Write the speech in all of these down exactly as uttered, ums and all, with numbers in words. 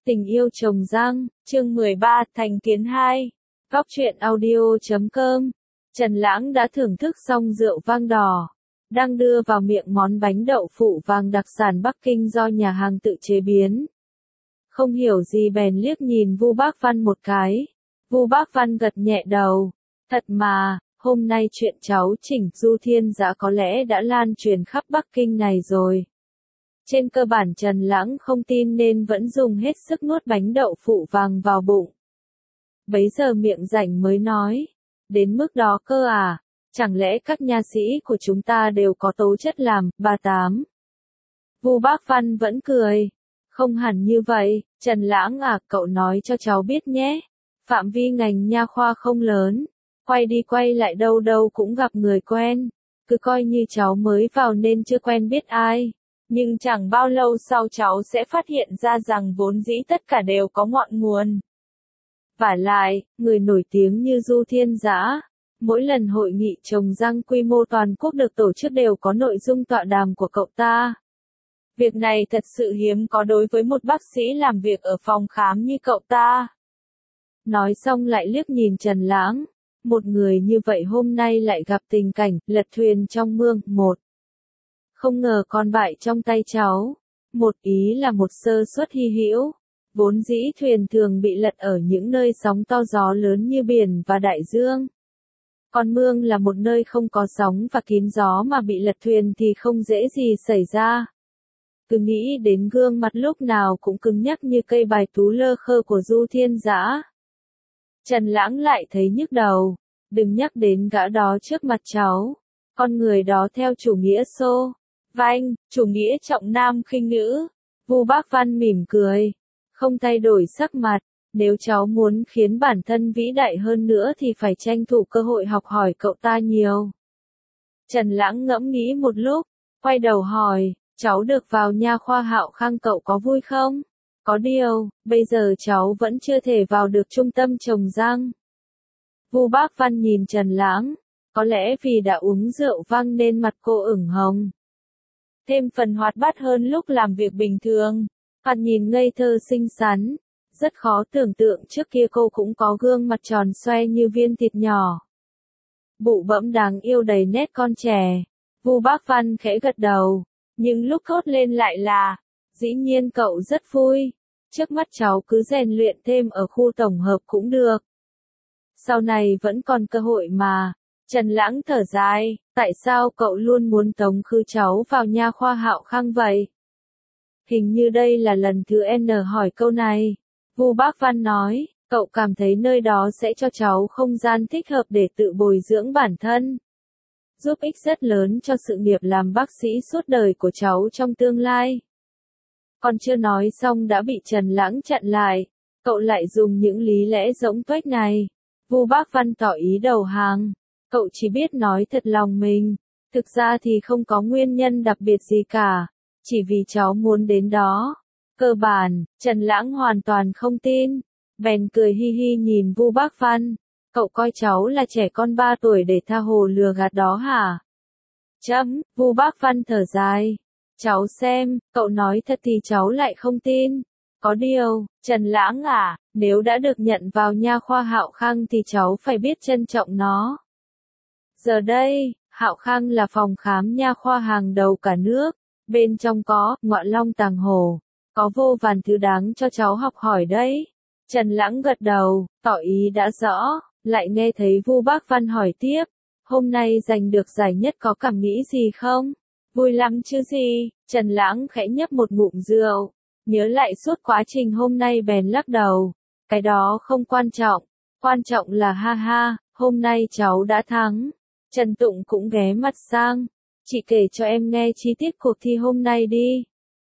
Tình yêu trồng răng, chương mười ba, thành kiến hai. Góc truyện audio chấm com. Trần Lãng đã thưởng thức xong rượu vang đỏ, đang đưa vào miệng món bánh đậu phụ vàng đặc sản Bắc Kinh do nhà hàng tự chế biến. Không hiểu gì bèn liếc nhìn Vu Bác Văn một cái. Vu Bác Văn gật nhẹ đầu. Thật mà, hôm nay chuyện cháu chỉnh Du Thiên Dã có lẽ đã lan truyền khắp Bắc Kinh này rồi. Trên cơ bản Trần Lãng không tin nên vẫn dùng hết sức nuốt bánh đậu phụ vàng vào bụng. Bấy giờ miệng rảnh mới nói, đến mức đó cơ à, chẳng lẽ các nha sĩ của chúng ta đều có tố chất làm, bà tám. Vu Bác Văn vẫn cười, không hẳn như vậy, Trần Lãng à, cậu nói cho cháu biết nhé, phạm vi ngành nha khoa không lớn, quay đi quay lại đâu đâu cũng gặp người quen, cứ coi như cháu mới vào nên chưa quen biết ai. Nhưng chẳng bao lâu sau cháu sẽ phát hiện ra rằng vốn dĩ tất cả đều có ngọn nguồn. Vả lại, người nổi tiếng như Du Thiên Dã, mỗi lần hội nghị trồng răng quy mô toàn quốc được tổ chức đều có nội dung tọa đàm của cậu ta. Việc này thật sự hiếm có đối với một bác sĩ làm việc ở phòng khám như cậu ta. Nói xong lại liếc nhìn Trần Lãng, một người như vậy hôm nay lại gặp tình cảnh lật thuyền trong mương. Một, không ngờ con bại trong tay cháu. Một ý là một sơ suất hy hữu. Vốn dĩ thuyền thường bị lật ở những nơi sóng to gió lớn như biển và đại dương. Còn mương là một nơi không có sóng và kín gió mà bị lật thuyền thì không dễ gì xảy ra. Cứ nghĩ đến gương mặt lúc nào cũng cứng nhắc như cây bài tú lơ khơ của Du Thiên Dã. Trần Lãng lại thấy nhức đầu. Đừng nhắc đến gã đó trước mặt cháu. Con người đó theo chủ nghĩa xô vanh, chủ nghĩa trọng nam khinh nữ. Vu Bác Văn mỉm cười, không thay đổi sắc mặt, nếu cháu muốn khiến bản thân vĩ đại hơn nữa thì phải tranh thủ cơ hội học hỏi cậu ta nhiều. Trần Lãng ngẫm nghĩ một lúc, quay đầu hỏi, cháu được vào nha khoa Hạo Khang cậu có vui không? Có điều, bây giờ cháu vẫn chưa thể vào được trung tâm trồng răng. Vu Bác Văn nhìn Trần Lãng, có lẽ vì đã uống rượu vang nên mặt cô ửng hồng. Thêm phần hoạt bát hơn lúc làm việc bình thường, hoặc nhìn ngây thơ xinh xắn, rất khó tưởng tượng trước kia cô cũng có gương mặt tròn xoe như viên thịt nhỏ. Bụ bẫm đáng yêu đầy nét con trẻ, Vu Bác Văn khẽ gật đầu, nhưng lúc thốt lên lại là, dĩ nhiên cậu rất vui, trước mắt cháu cứ rèn luyện thêm ở khu tổng hợp cũng được. Sau này vẫn còn cơ hội mà. Trần Lãng thở dài, tại sao cậu luôn muốn tống khứ cháu vào nha khoa Hạo Khang vậy? Hình như đây là lần thứ N hỏi câu này. Vu Bác Văn nói, cậu cảm thấy nơi đó sẽ cho cháu không gian thích hợp để tự bồi dưỡng bản thân. Giúp ích rất lớn cho sự nghiệp làm bác sĩ suốt đời của cháu trong tương lai. Còn chưa nói xong đã bị Trần Lãng chặn lại, cậu lại dùng những lý lẽ rỗng tuếch này. Vu Bác Văn tỏ ý đầu hàng. Cậu chỉ biết nói thật lòng mình, thực ra thì không có nguyên nhân đặc biệt gì cả, chỉ vì cháu muốn đến đó. Cơ bản, Trần Lãng hoàn toàn không tin, bèn cười hi hi nhìn Vu Bác Văn, cậu coi cháu là trẻ con ba tuổi để tha hồ lừa gạt đó hả? Chấm, Vu Bác Văn thở dài, cháu xem, cậu nói thật thì cháu lại không tin. Có điều, Trần Lãng à, nếu đã được nhận vào nha khoa Hạo Khang thì cháu phải biết trân trọng nó. Giờ đây, Hạo Khang là phòng khám nha khoa hàng đầu cả nước, bên trong có Ngọa Long Tàng Hồ, có vô vàn thứ đáng cho cháu học hỏi đấy. Trần Lãng gật đầu, tỏ ý đã rõ, lại nghe thấy Vu Bác Văn hỏi tiếp, hôm nay giành được giải nhất có cảm nghĩ gì không? Vui lắm chứ gì? Trần Lãng khẽ nhấp một ngụm rượu, nhớ lại suốt quá trình hôm nay bèn lắc đầu, cái đó không quan trọng, quan trọng là ha ha, hôm nay cháu đã thắng. Trần Tụng cũng ghé mặt sang, chị kể cho em nghe chi tiết cuộc thi hôm nay đi.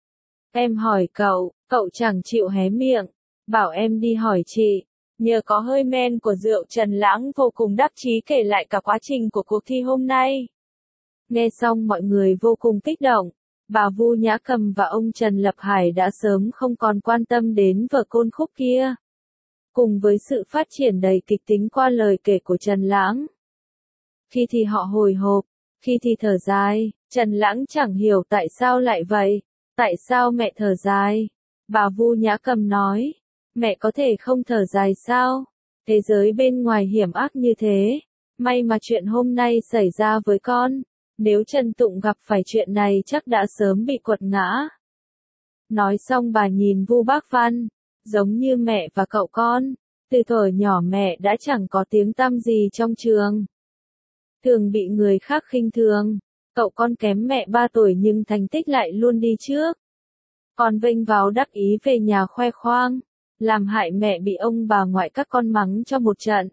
Em hỏi cậu, cậu chẳng chịu hé miệng, bảo em đi hỏi chị. Nhờ có hơi men của rượu Trần Lãng vô cùng đắc chí kể lại cả quá trình của cuộc thi hôm nay. Nghe xong mọi người vô cùng kích động, bà Vu Nhã Cầm và ông Trần Lập Hải đã sớm không còn quan tâm đến vở côn khúc kia. Cùng với sự phát triển đầy kịch tính qua lời kể của Trần Lãng. Khi thì họ hồi hộp, khi thì thở dài, Trần Lãng chẳng hiểu tại sao lại vậy, tại sao mẹ thở dài. Bà Vu Nhã Cầm nói, mẹ có thể không thở dài sao? Thế giới bên ngoài hiểm ác như thế, may mà chuyện hôm nay xảy ra với con, nếu Trần Tụng gặp phải chuyện này chắc đã sớm bị quật ngã. Nói xong bà nhìn Vu Bác Văn, giống như mẹ và cậu con, từ thuở nhỏ mẹ đã chẳng có tiếng tăm gì trong trường. Thường bị người khác khinh thường, cậu con kém mẹ ba tuổi nhưng thành tích lại luôn đi trước. Con vênh váo đắc ý về nhà khoe khoang, làm hại mẹ bị ông bà ngoại các con mắng cho một trận.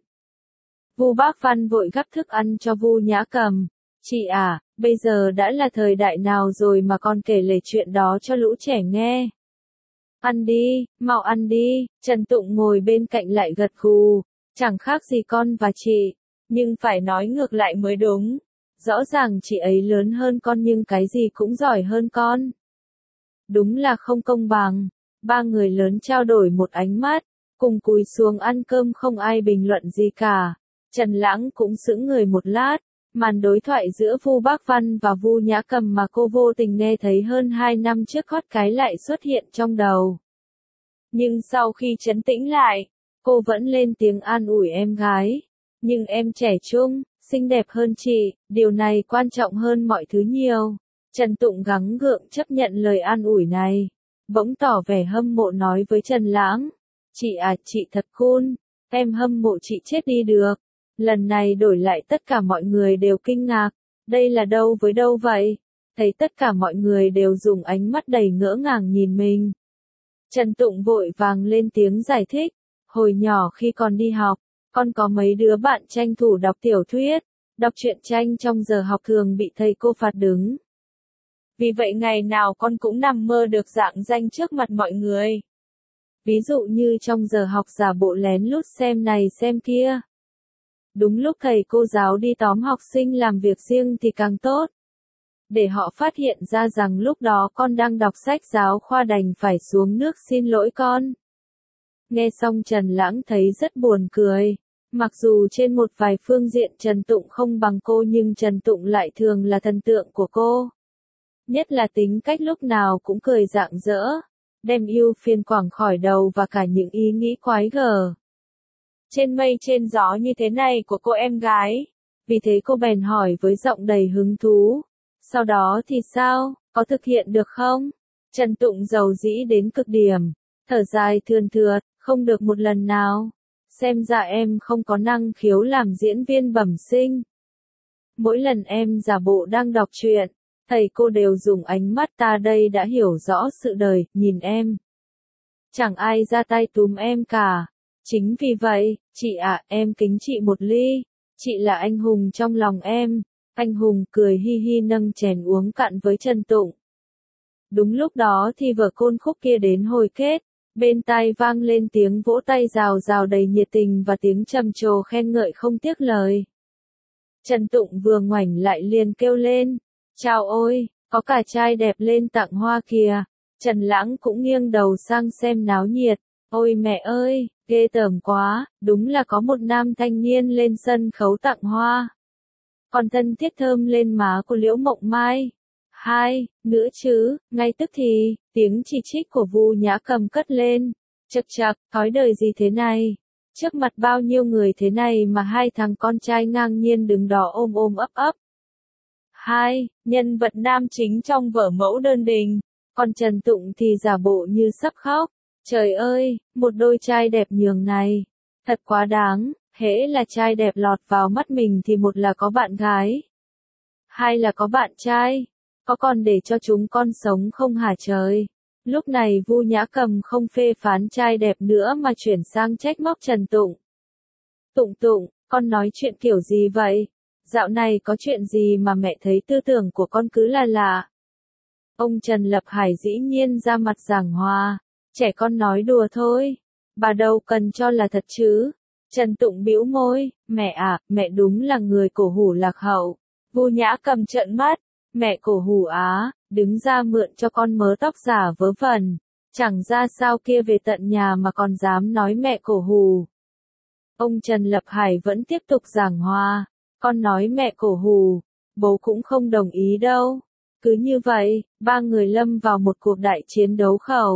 Vu Bác Văn vội gắp thức ăn cho Vu Nhã Cầm. Chị à, bây giờ đã là thời đại nào rồi mà con kể lể chuyện đó cho lũ trẻ nghe. Ăn đi, mau ăn đi, Trần Tụng ngồi bên cạnh lại gật gù, chẳng khác gì con và chị, nhưng phải nói ngược lại mới đúng. Rõ ràng chị ấy lớn hơn con nhưng cái gì cũng giỏi hơn con. Đúng là không công bằng. Ba người lớn trao đổi một ánh mắt, cùng cúi xuống ăn cơm không ai bình luận gì cả. Trần Lãng cũng sững người một lát, màn đối thoại giữa Vu Bác Văn và Vu Nhã Cầm mà cô vô tình nghe thấy hơn hai năm trước hót cái lại xuất hiện trong đầu. Nhưng sau khi trấn tĩnh lại, cô vẫn lên tiếng an ủi em gái. Nhưng em trẻ trung, xinh đẹp hơn chị, điều này quan trọng hơn mọi thứ nhiều. Trần Tụng gắng gượng chấp nhận lời an ủi này, bỗng tỏ vẻ hâm mộ nói với Trần Lãng. Chị à, chị thật cool, em hâm mộ chị chết đi được. Lần này đổi lại tất cả mọi người đều kinh ngạc, đây là đâu với đâu vậy? Thấy tất cả mọi người đều dùng ánh mắt đầy ngỡ ngàng nhìn mình. Trần Tụng vội vàng lên tiếng giải thích, hồi nhỏ khi còn đi học, con có mấy đứa bạn tranh thủ đọc tiểu thuyết, đọc truyện tranh trong giờ học thường bị thầy cô phạt đứng. Vì vậy ngày nào con cũng nằm mơ được rạng danh trước mặt mọi người. Ví dụ như trong giờ học giả bộ lén lút xem này xem kia. Đúng lúc thầy cô giáo đi tóm học sinh làm việc riêng thì càng tốt. Để họ phát hiện ra rằng lúc đó con đang đọc sách giáo khoa đành phải xuống nước xin lỗi con. Nghe xong Trần Lãng thấy rất buồn cười. Mặc dù trên một vài phương diện Trần Tụng không bằng cô nhưng Trần Tụng lại thường là thần tượng của cô. Nhất là tính cách lúc nào cũng cười rạng rỡ, đem ưu phiền quảng khỏi đầu và cả những ý nghĩ quái gở. Trên mây trên gió như thế này của cô em gái. Vì thế cô bèn hỏi với giọng đầy hứng thú. Sau đó thì sao, có thực hiện được không? Trần Tụng giàu dĩ đến cực điểm, thở dài thườn thượt, không được một lần nào. Xem ra em không có năng khiếu làm diễn viên bẩm sinh. Mỗi lần em giả bộ đang đọc truyện, thầy cô đều dùng ánh mắt ta đây đã hiểu rõ sự đời, nhìn em. Chẳng ai ra tay túm em cả. Chính vì vậy, chị ạ, em kính chị một ly. Chị là anh hùng trong lòng em. Anh hùng cười hi hi nâng chén uống cạn với Trần Tụng. Đúng lúc đó thì vở côn khúc kia đến hồi kết. Bên tai vang lên tiếng vỗ tay rào rào đầy nhiệt tình và tiếng trầm trồ khen ngợi không tiếc lời. Trần Tụng vừa ngoảnh lại liền kêu lên. Chào ôi, có cả trai đẹp lên tặng hoa kìa. Trần Lãng cũng nghiêng đầu sang xem náo nhiệt. Ôi mẹ ơi, ghê tởm quá, đúng là có một nam thanh niên lên sân khấu tặng hoa. Còn thân thiết thơm lên má của Liễu Mộng Mai. Hai, nữa chứ, ngay tức thì, tiếng chỉ trích của Vu Nhã Cầm cất lên. Chậc chậc, thói đời gì thế này? Trước mặt bao nhiêu người thế này mà hai thằng con trai ngang nhiên đứng đó ôm ôm ấp ấp. Hai, nhân vật nam chính trong vở Mẫu Đơn Đình. Còn Trần Tụng thì giả bộ như sắp khóc. Trời ơi, một đôi trai đẹp nhường này. Thật quá đáng, hễ là trai đẹp lọt vào mắt mình thì một là có bạn gái. Hai là có bạn trai. Có còn để cho chúng con sống không hả trời? Lúc này Vu Nhã Cầm không phê phán trai đẹp nữa mà chuyển sang trách móc Trần Tụng. Tụng Tụng, con nói chuyện kiểu gì vậy? Dạo này có chuyện gì mà mẹ thấy tư tưởng của con cứ là lạ? Ông Trần Lập Hải dĩ nhiên ra mặt giảng hòa. Trẻ con nói đùa thôi. Bà đâu cần cho là thật chứ. Trần Tụng bĩu môi. Mẹ à, mẹ đúng là người cổ hủ lạc hậu. Vu Nhã Cầm trợn mắt. Mẹ cổ hủ á, đứng ra mượn cho con mớ tóc giả vớ vẩn. Chẳng ra sao kia về tận nhà mà còn dám nói mẹ cổ hủ. Ông Trần Lập Hải vẫn tiếp tục giảng hòa. Con nói mẹ cổ hủ, bố cũng không đồng ý đâu. Cứ như vậy, ba người lâm vào một cuộc đại chiến đấu khẩu.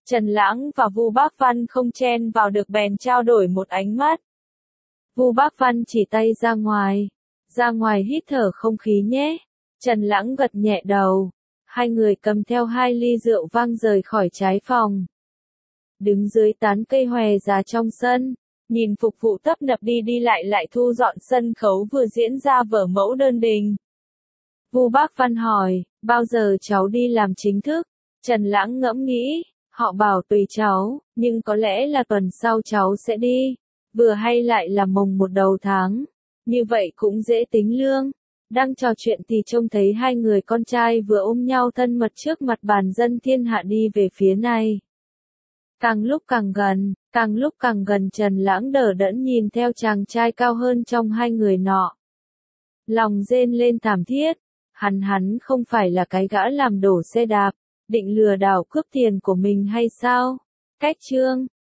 Trần Lãng và Vu Bác Văn không chen vào được bèn trao đổi một ánh mắt. Vu Bác Văn chỉ tay ra ngoài. Ra ngoài hít thở không khí nhé. Trần Lãng gật nhẹ đầu. Hai người cầm theo hai ly rượu vang rời khỏi trái phòng. Đứng dưới tán cây hòe già trong sân, nhìn phục vụ tấp nập đi đi lại lại thu dọn sân khấu vừa diễn ra vở mẫu đơn đình. Vu Bác Văn hỏi, bao giờ cháu đi làm chính thức? Trần Lãng ngẫm nghĩ, họ bảo tùy cháu, nhưng có lẽ là tuần sau cháu sẽ đi. Vừa hay lại là mồng một đầu tháng. Như vậy cũng dễ tính lương. Đang trò chuyện thì trông thấy hai người con trai vừa ôm nhau thân mật trước mặt bàn dân thiên hạ đi về phía này. Càng lúc càng gần, càng lúc càng gần Trần Lãng đờ đẫn nhìn theo chàng trai cao hơn trong hai người nọ. Lòng rên lên thảm thiết, hắn hắn không phải là cái gã làm đổ xe đạp, định lừa đảo cướp tiền của mình hay sao? Cách chương